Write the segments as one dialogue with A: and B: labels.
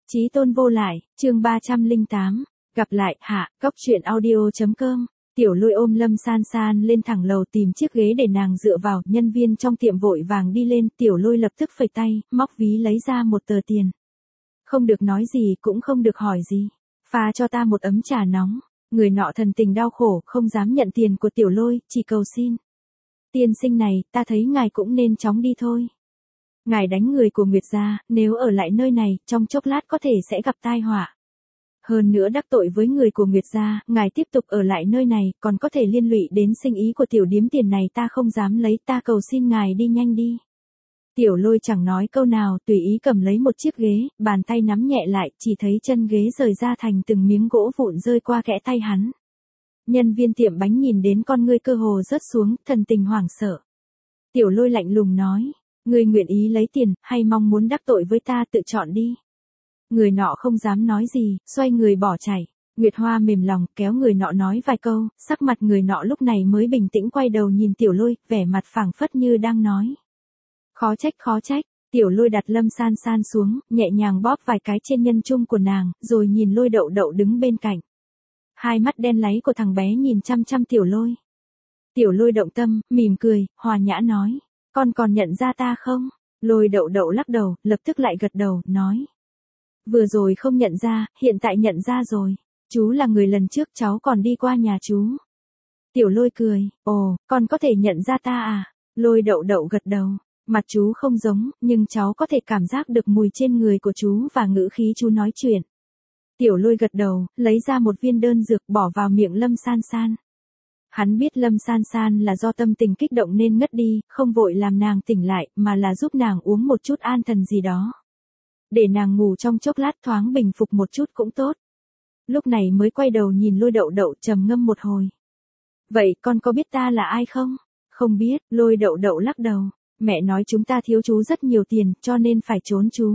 A: Chí tôn vô lại, chương 308, gặp lại, hạ, góc truyện audio.com. Tiểu Lôi ôm Lâm San San lên thẳng lầu tìm chiếc ghế để nàng dựa vào, nhân viên trong tiệm vội vàng đi lên, Tiểu Lôi lập tức phẩy tay, móc ví lấy ra một tờ tiền. Không được nói gì, cũng không được hỏi gì. Pha cho ta một ấm trà nóng. Người nọ thần tình đau khổ, không dám nhận tiền của Tiểu Lôi, chỉ cầu xin. Tiên sinh này, ta thấy ngài cũng nên chóng đi thôi. Ngài đánh người của Nguyệt gia, nếu ở lại nơi này, trong chốc lát có thể sẽ gặp tai họa. Hơn nữa đắc tội với người của Nguyệt gia, ngài tiếp tục ở lại nơi này, còn có thể liên lụy đến sinh ý của tiểu điếm, tiền này ta không dám lấy, ta cầu xin ngài đi nhanh đi. Tiểu Lôi chẳng nói câu nào, tùy ý cầm lấy một chiếc ghế, bàn tay nắm nhẹ lại, chỉ thấy chân ghế rời ra thành từng miếng gỗ vụn rơi qua kẽ tay hắn. Nhân viên tiệm bánh nhìn đến con ngươi cơ hồ rớt xuống, thần tình hoảng sợ. Tiểu Lôi lạnh lùng nói, ngươi nguyện ý lấy tiền, hay mong muốn đắc tội với ta, tự chọn đi. Người nọ không dám nói gì, xoay người bỏ chạy. Nguyệt Hoa mềm lòng, kéo người nọ nói vài câu, sắc mặt người nọ lúc này mới bình tĩnh quay đầu nhìn Tiểu Lôi, vẻ mặt phảng phất như đang nói. Khó trách, Tiểu Lôi đặt Lâm San San xuống, nhẹ nhàng bóp vài cái trên nhân trung của nàng, rồi nhìn Lôi Đậu Đậu đứng bên cạnh. Hai mắt đen láy của thằng bé nhìn chăm chăm Tiểu Lôi. Tiểu Lôi động tâm, mỉm cười, hòa nhã nói, con còn nhận ra ta không? Lôi Đậu Đậu lắc đầu, lập tức lại gật đầu, nói. Vừa rồi không nhận ra, hiện tại nhận ra rồi. Chú là người lần trước cháu còn đi qua nhà chú. Tiểu Lôi cười, ồ, con có thể nhận ra ta à? Lôi Đậu Đậu gật đầu. Mặt chú không giống, nhưng cháu có thể cảm giác được mùi trên người của chú và ngữ khí chú nói chuyện. Tiểu Lôi gật đầu, lấy ra một viên đơn dược bỏ vào miệng Lâm San San. Hắn biết Lâm San San là do tâm tình kích động nên ngất đi, không vội làm nàng tỉnh lại, mà là giúp nàng uống một chút an thần gì đó. Để nàng ngủ trong chốc lát thoáng bình phục một chút cũng tốt. Lúc này mới quay đầu nhìn Lôi Đậu Đậu trầm ngâm một hồi. Vậy con có biết ta là ai không? Không biết, Lôi Đậu Đậu lắc đầu. Mẹ nói chúng ta thiếu chú rất nhiều tiền, cho nên phải trốn chú.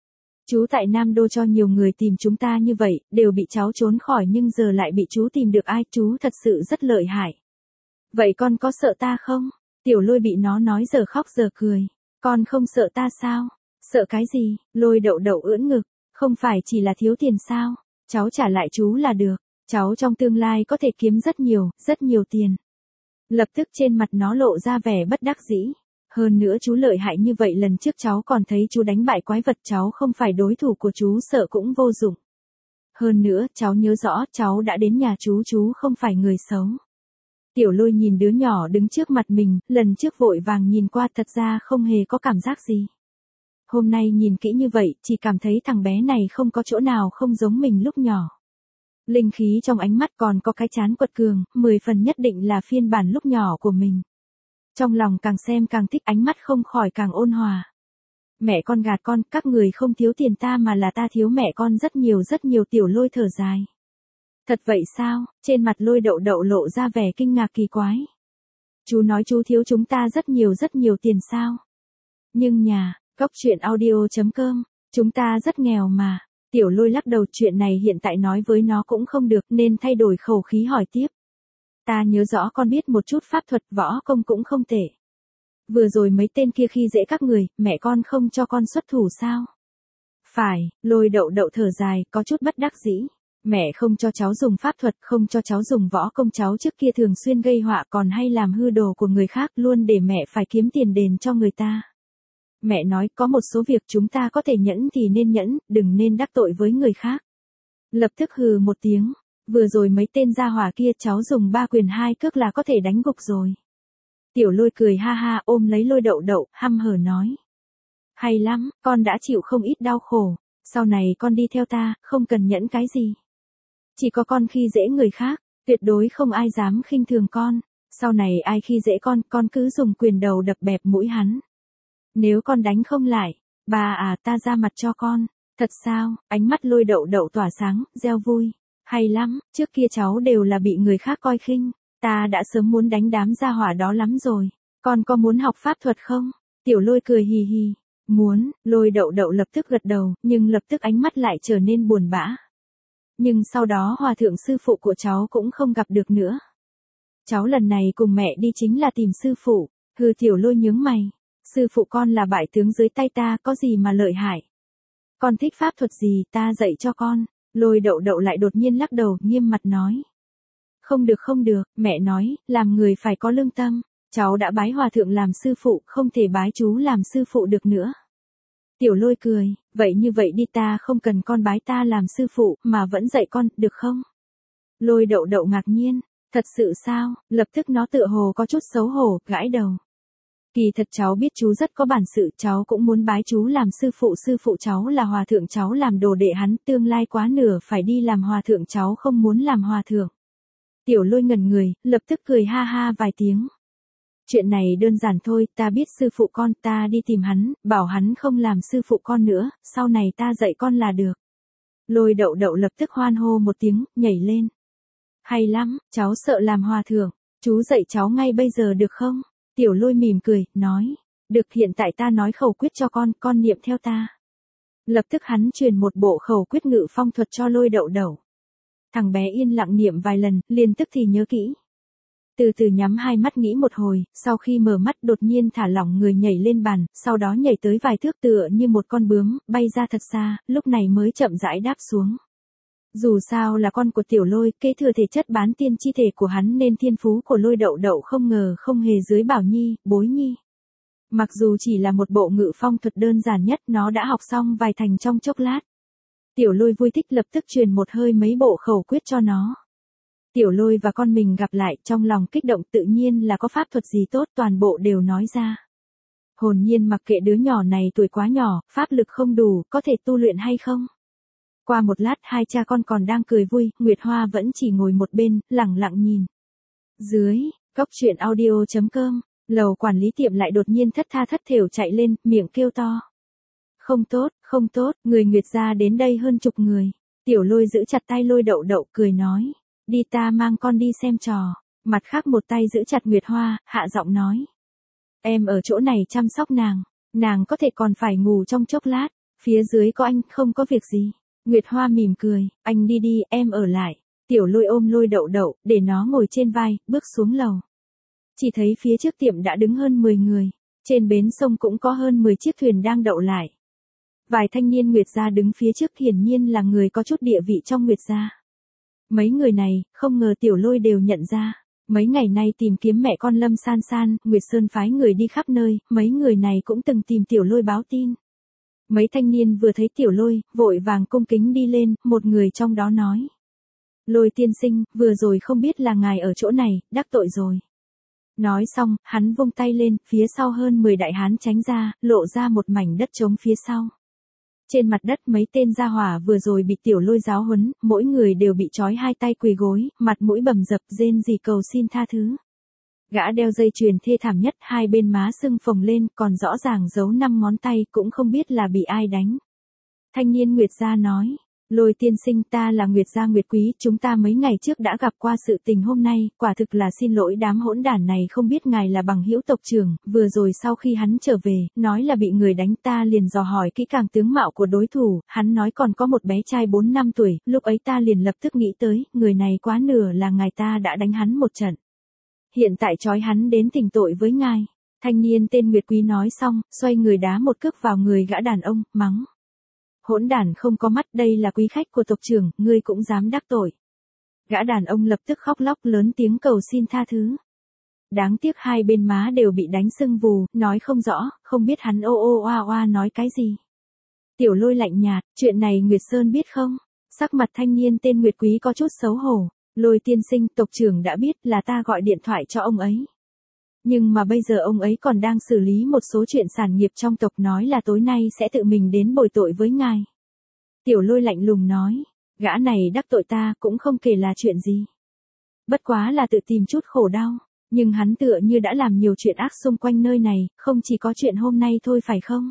A: Chú tại Nam Đô cho nhiều người tìm chúng ta như vậy, đều bị cháu trốn khỏi, nhưng giờ lại bị chú tìm được ai, chú thật sự rất lợi hại. Vậy con có sợ ta không? Tiểu Lôi bị nó nói giờ khóc giờ cười. Con không sợ ta sao? Sợ cái gì? Lôi Đậu Đậu ưỡn ngực. Không phải chỉ là thiếu tiền sao? Cháu trả lại chú là được. Cháu trong tương lai có thể kiếm rất nhiều tiền. Lập tức trên mặt nó lộ ra vẻ bất đắc dĩ. Hơn nữa chú lợi hại như vậy, lần trước cháu còn thấy chú đánh bại quái vật, cháu không phải đối thủ của chú, sợ cũng vô dụng. Hơn nữa, cháu nhớ rõ, cháu đã đến nhà chú không phải người xấu. Tiểu Lôi nhìn đứa nhỏ đứng trước mặt mình, lần trước vội vàng nhìn qua, thật ra không hề có cảm giác gì. Hôm nay nhìn kỹ như vậy, chỉ cảm thấy thằng bé này không có chỗ nào không giống mình lúc nhỏ. Linh khí trong ánh mắt, còn có cái trán quật cường, 10 phần nhất định là phiên bản lúc nhỏ của mình. Trong lòng càng xem càng thích, ánh mắt không khỏi càng ôn hòa. Mẹ con gạt con, các người không thiếu tiền ta mà là ta thiếu mẹ con rất nhiều. Tiểu Lôi thở dài. Thật vậy sao? Trên mặt Lôi Đậu Đậu lộ ra vẻ kinh ngạc kỳ quái. Chú nói chú thiếu chúng ta rất nhiều tiền sao? Nhưng nhà, góc truyện audio.com, chúng ta rất nghèo mà. Tiểu Lôi lắc đầu, chuyện này hiện tại nói với nó cũng không được, nên thay đổi khẩu khí hỏi tiếp. Ta nhớ rõ con biết một chút pháp thuật, võ công cũng không tệ. Vừa rồi mấy tên kia khi dễ các người, mẹ con không cho con xuất thủ sao? Phải, Lôi Đậu Đậu thở dài, có chút bất đắc dĩ. Mẹ không cho cháu dùng pháp thuật, không cho cháu dùng võ công, cháu trước kia thường xuyên gây họa, còn hay làm hư đồ của người khác, luôn để mẹ phải kiếm tiền đền cho người ta. Mẹ nói có một số việc chúng ta có thể nhẫn thì nên nhẫn, đừng nên đắc tội với người khác. Lập tức hừ một tiếng. Vừa rồi mấy tên gia hỏa kia cháu dùng 3 quyền 2 cước là có thể đánh gục rồi. Tiểu Lôi cười ha ha, ôm lấy Lôi Đậu Đậu, hăm hở nói. Hay lắm, con đã chịu không ít đau khổ. Sau này con đi theo ta, không cần nhẫn cái gì. Chỉ có con khi dễ người khác, tuyệt đối không ai dám khinh thường con. Sau này ai khi dễ con cứ dùng quyền đầu đập bẹp mũi hắn. Nếu con đánh không lại, ta ra mặt cho con. Thật sao? Ánh mắt Lôi Đậu Đậu tỏa sáng, reo vui. Hay lắm, trước kia cháu đều là bị người khác coi khinh, ta đã sớm muốn đánh đám gia hỏa đó lắm rồi. Con có muốn học pháp thuật không? Tiểu Lôi cười hì hì. Muốn. Lôi Đậu Đậu lập tức gật đầu, nhưng lập tức ánh mắt lại trở nên buồn bã. Nhưng sau đó hòa thượng sư phụ của cháu cũng không gặp được nữa. Cháu lần này cùng mẹ đi chính là tìm sư phụ. Tiểu Lôi nhướng mày. Sư phụ con là bại tướng dưới tay ta, có gì mà lợi hại? Con thích pháp thuật gì, ta dạy cho con. Lôi Đậu Đậu lại đột nhiên lắc đầu, nghiêm mặt nói. Không được, mẹ nói, làm người phải có lương tâm. Cháu đã bái hòa thượng làm sư phụ, không thể bái chú làm sư phụ được nữa. Tiểu Lôi cười, vậy như vậy đi, ta không cần con bái ta làm sư phụ, mà vẫn dạy con, được không? Lôi Đậu Đậu ngạc nhiên, thật sự sao? Lập tức nó tựa hồ có chút xấu hổ, gãi đầu. Kỳ thật cháu biết chú rất có bản sự, cháu cũng muốn bái chú làm sư phụ cháu là hòa thượng, cháu làm đồ đệ hắn, tương lai quá nửa phải đi làm hòa thượng, cháu không muốn làm hòa thượng. Tiểu Lôi ngẩn người, lập tức cười ha ha vài tiếng. Chuyện này đơn giản thôi, ta biết sư phụ con, ta đi tìm hắn, bảo hắn không làm sư phụ con nữa, sau này ta dạy con là được. Lôi Đậu Đậu lập tức hoan hô một tiếng, nhảy lên. Hay lắm, cháu sợ làm hòa thượng, chú dạy cháu ngay bây giờ được không? Tiểu Lôi mỉm cười, nói, được, hiện tại ta nói khẩu quyết cho con niệm theo ta. Lập tức hắn truyền một bộ khẩu quyết ngự phong thuật cho Lôi Đậu Đậu. Thằng bé yên lặng niệm vài lần, liền tức thì nhớ kỹ. Từ từ nhắm hai mắt nghĩ một hồi, sau khi mở mắt đột nhiên thả lỏng người nhảy lên bàn, sau đó nhảy tới vài thước tựa như một con bướm, bay ra thật xa, lúc này mới chậm rãi đáp xuống. Dù sao là con của Tiểu Lôi, kế thừa thể chất bán tiên chi thể của hắn nên thiên phú của Lôi Đậu Đậu không ngờ không hề dưới Bảo Nhi, Bối Nhi. Mặc dù chỉ là một bộ ngự phong thuật đơn giản nhất, nó đã học xong vài thành trong chốc lát. Tiểu Lôi vui thích lập tức truyền một hơi mấy bộ khẩu quyết cho nó. Tiểu Lôi và con mình gặp lại, trong lòng kích động, tự nhiên là có pháp thuật gì tốt toàn bộ đều nói ra. Hồn nhiên mặc kệ đứa nhỏ này tuổi quá nhỏ, pháp lực không đủ, có thể tu luyện hay không? Qua một lát hai cha con còn đang cười vui, Nguyệt Hoa vẫn chỉ ngồi một bên, lẳng lặng nhìn. Dưới, góc truyện audio.com, lầu quản lý tiệm lại đột nhiên thất tha thất thểu chạy lên, miệng kêu to. Không tốt, người Nguyệt gia đến đây hơn chục người. Tiểu Lôi giữ chặt tay Lôi Đậu Đậu, cười nói. Đi, ta mang con đi xem trò. Mặt khác một tay giữ chặt Nguyệt Hoa, hạ giọng nói. Em ở chỗ này chăm sóc nàng có thể còn phải ngủ trong chốc lát. Phía dưới có anh, không có việc gì. Nguyệt Hoa mỉm cười, anh đi đi, em ở lại. Tiểu Lôi ôm Lôi Đậu Đậu, để nó ngồi trên vai, bước xuống lầu. Chỉ thấy phía trước tiệm đã đứng hơn 10 người. Trên bến sông cũng có hơn 10 chiếc thuyền đang đậu lại. Vài thanh niên Nguyệt gia đứng phía trước, hiển nhiên là người có chút địa vị trong Nguyệt gia. Mấy người này, không ngờ Tiểu Lôi đều nhận ra. Mấy ngày nay tìm kiếm mẹ con Lâm San San, Nguyệt Sơn phái người đi khắp nơi, mấy người này cũng từng tìm Tiểu Lôi báo tin. Mấy thanh niên vừa thấy Tiểu Lôi, vội vàng cung kính đi lên, một người trong đó nói. Lôi tiên sinh, vừa rồi không biết là ngài ở chỗ này, đắc tội rồi. Nói xong, hắn vung tay lên, phía sau hơn 10 đại hán tránh ra, lộ ra một mảnh đất trống phía sau. Trên mặt đất mấy tên gia hỏa vừa rồi bị Tiểu Lôi giáo huấn, mỗi người đều bị trói hai tay quỳ gối, mặt mũi bầm dập, rên rỉ cầu xin tha thứ. Gã đeo dây chuyền thê thảm nhất, hai bên má sưng phồng lên, còn rõ ràng giấu 5 ngón tay, cũng không biết là bị ai đánh. Thanh niên Nguyệt gia nói, Lôi tiên sinh, ta là Nguyệt gia Nguyệt Quý, chúng ta mấy ngày trước đã gặp qua sự tình hôm nay, quả thực là xin lỗi đám hỗn đản này, không biết ngài là bằng hữu tộc trưởng, vừa rồi sau khi hắn trở về, nói là bị người đánh, ta liền dò hỏi kỹ càng tướng mạo của đối thủ, hắn nói còn có một bé trai 4 năm tuổi, lúc ấy ta liền lập tức nghĩ tới, người này quá nửa là ngài ta đã đánh hắn một trận. Hiện tại trói hắn đến thỉnh tội với ngài. Thanh niên tên Nguyệt Quý nói xong, xoay người đá một cước vào người gã đàn ông, mắng. Hỗn đản không có mắt, đây là quý khách của tộc trưởng, ngươi cũng dám đắc tội. Gã đàn ông lập tức khóc lóc lớn tiếng cầu xin tha thứ. Đáng tiếc hai bên má đều bị đánh sưng vù, nói không rõ, không biết hắn ô ô oa oa nói cái gì. Tiểu Lôi lạnh nhạt, chuyện này Nguyệt Sơn biết không? Sắc mặt thanh niên tên Nguyệt Quý có chút xấu hổ. Lôi tiên sinh, tộc trưởng đã biết, là ta gọi điện thoại cho ông ấy. Nhưng mà bây giờ ông ấy còn đang xử lý một số chuyện sản nghiệp trong tộc, nói là tối nay sẽ tự mình đến bồi tội với ngài. Tiểu Lôi lạnh lùng nói, gã này đắc tội ta cũng không kể là chuyện gì. Bất quá là tự tìm chút khổ đau, nhưng hắn tựa như đã làm nhiều chuyện ác xung quanh nơi này, không chỉ có chuyện hôm nay thôi phải không?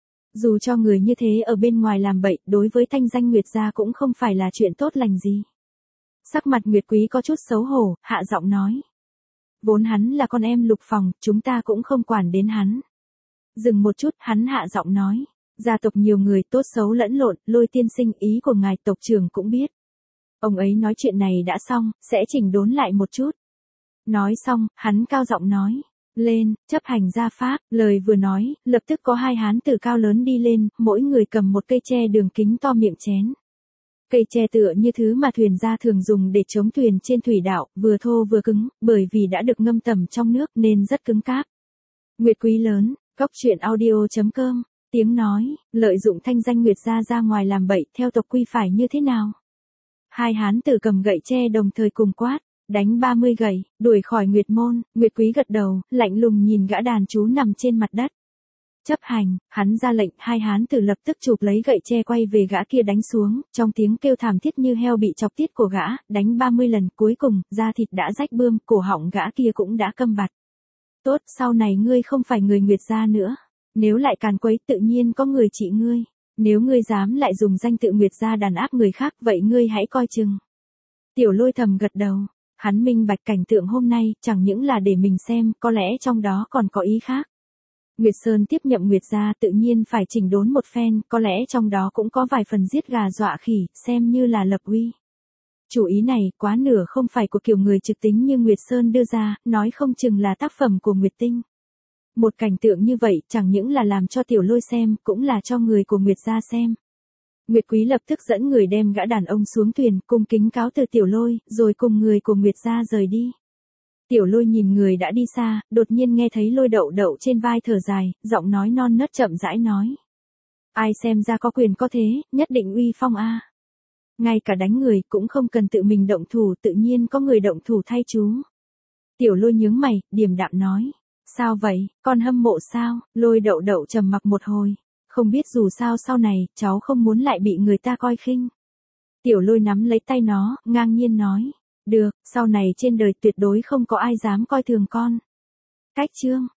A: Dù cho người như thế ở bên ngoài làm bậy, đối với thanh danh Nguyệt gia cũng không phải là chuyện tốt lành gì. Sắc mặt Nguyệt Quý có chút xấu hổ, hạ giọng nói. Vốn hắn là con em Lục Phòng, chúng ta cũng không quản đến hắn. Dừng một chút, hắn hạ giọng nói. Gia tộc nhiều người tốt xấu lẫn lộn, Lôi tiên sinh, ý của ngài tộc trưởng cũng biết. Ông ấy nói chuyện này đã xong, sẽ chỉnh đốn lại một chút. Nói xong, hắn cao giọng nói. Lên, chấp hành gia pháp, lời vừa nói, lập tức có hai hán tử cao lớn đi lên, mỗi người cầm một cây tre đường kính to miệng chén. Cây tre tựa như thứ mà thuyền gia thường dùng để chống thuyền trên thủy đạo, vừa thô vừa cứng, bởi vì đã được ngâm tẩm trong nước nên rất cứng cáp. Nguyệt quý lớn, cóc truyện audio.com, tiếng nói, lợi dụng thanh danh Nguyệt gia ra ngoài làm bậy theo tộc quy phải như thế nào? Hai hán tử cầm gậy tre đồng thời cùng quát, đánh 30 gậy, đuổi khỏi Nguyệt môn. Nguyệt quý gật đầu, lạnh lùng nhìn gã đàn chú nằm trên mặt đất. Chấp hành, hắn ra lệnh, hai hán tử lập tức chụp lấy gậy tre quay về gã kia đánh xuống, trong tiếng kêu thảm thiết như heo bị chọc tiết của gã, đánh 30 lần, cuối cùng, da thịt đã rách bươm, cổ họng gã kia cũng đã câm bặt. Tốt, sau này ngươi không phải người Nguyệt gia nữa. Nếu lại càn quấy tự nhiên có người trị ngươi. Nếu ngươi dám lại dùng danh tự Nguyệt gia đàn áp người khác vậy ngươi hãy coi chừng. Tiểu Lôi thầm gật đầu. Hắn minh bạch cảnh tượng hôm nay chẳng những là để mình xem, có lẽ trong đó còn có ý khác. Nguyệt Sơn tiếp nhậm Nguyệt gia tự nhiên phải chỉnh đốn một phen, có lẽ trong đó cũng có vài phần giết gà dọa khỉ, xem như là lập uy. Chủ ý này quá nửa không phải của kiểu người trực tính như Nguyệt Sơn đưa ra, nói không chừng là tác phẩm của Nguyệt Tinh. Một cảnh tượng như vậy chẳng những là làm cho Tiểu Lôi xem, cũng là cho người của Nguyệt gia xem. Nguyệt Quý lập tức dẫn người đem gã đàn ông xuống thuyền, cung kính cáo từ Tiểu Lôi, rồi cùng người của Nguyệt gia rời đi. Tiểu Lôi nhìn người đã đi xa, đột nhiên nghe thấy Lôi Đậu Đậu trên vai thở dài, giọng nói non nớt chậm rãi nói. Ai xem ra có quyền có thế, nhất định uy phong a. Ngay cả đánh người cũng không cần tự mình động thủ, tự nhiên có người động thủ thay chú. Tiểu Lôi nhướng mày, điềm đạm nói. Sao vậy, con hâm mộ sao? Lôi Đậu Đậu trầm mặc một hồi. Không biết dù sao sau này, cháu không muốn lại bị người ta coi khinh. Tiểu Lôi nắm lấy tay nó, ngang nhiên nói. Được, sau này trên đời tuyệt đối không có ai dám coi thường con. Cách chương.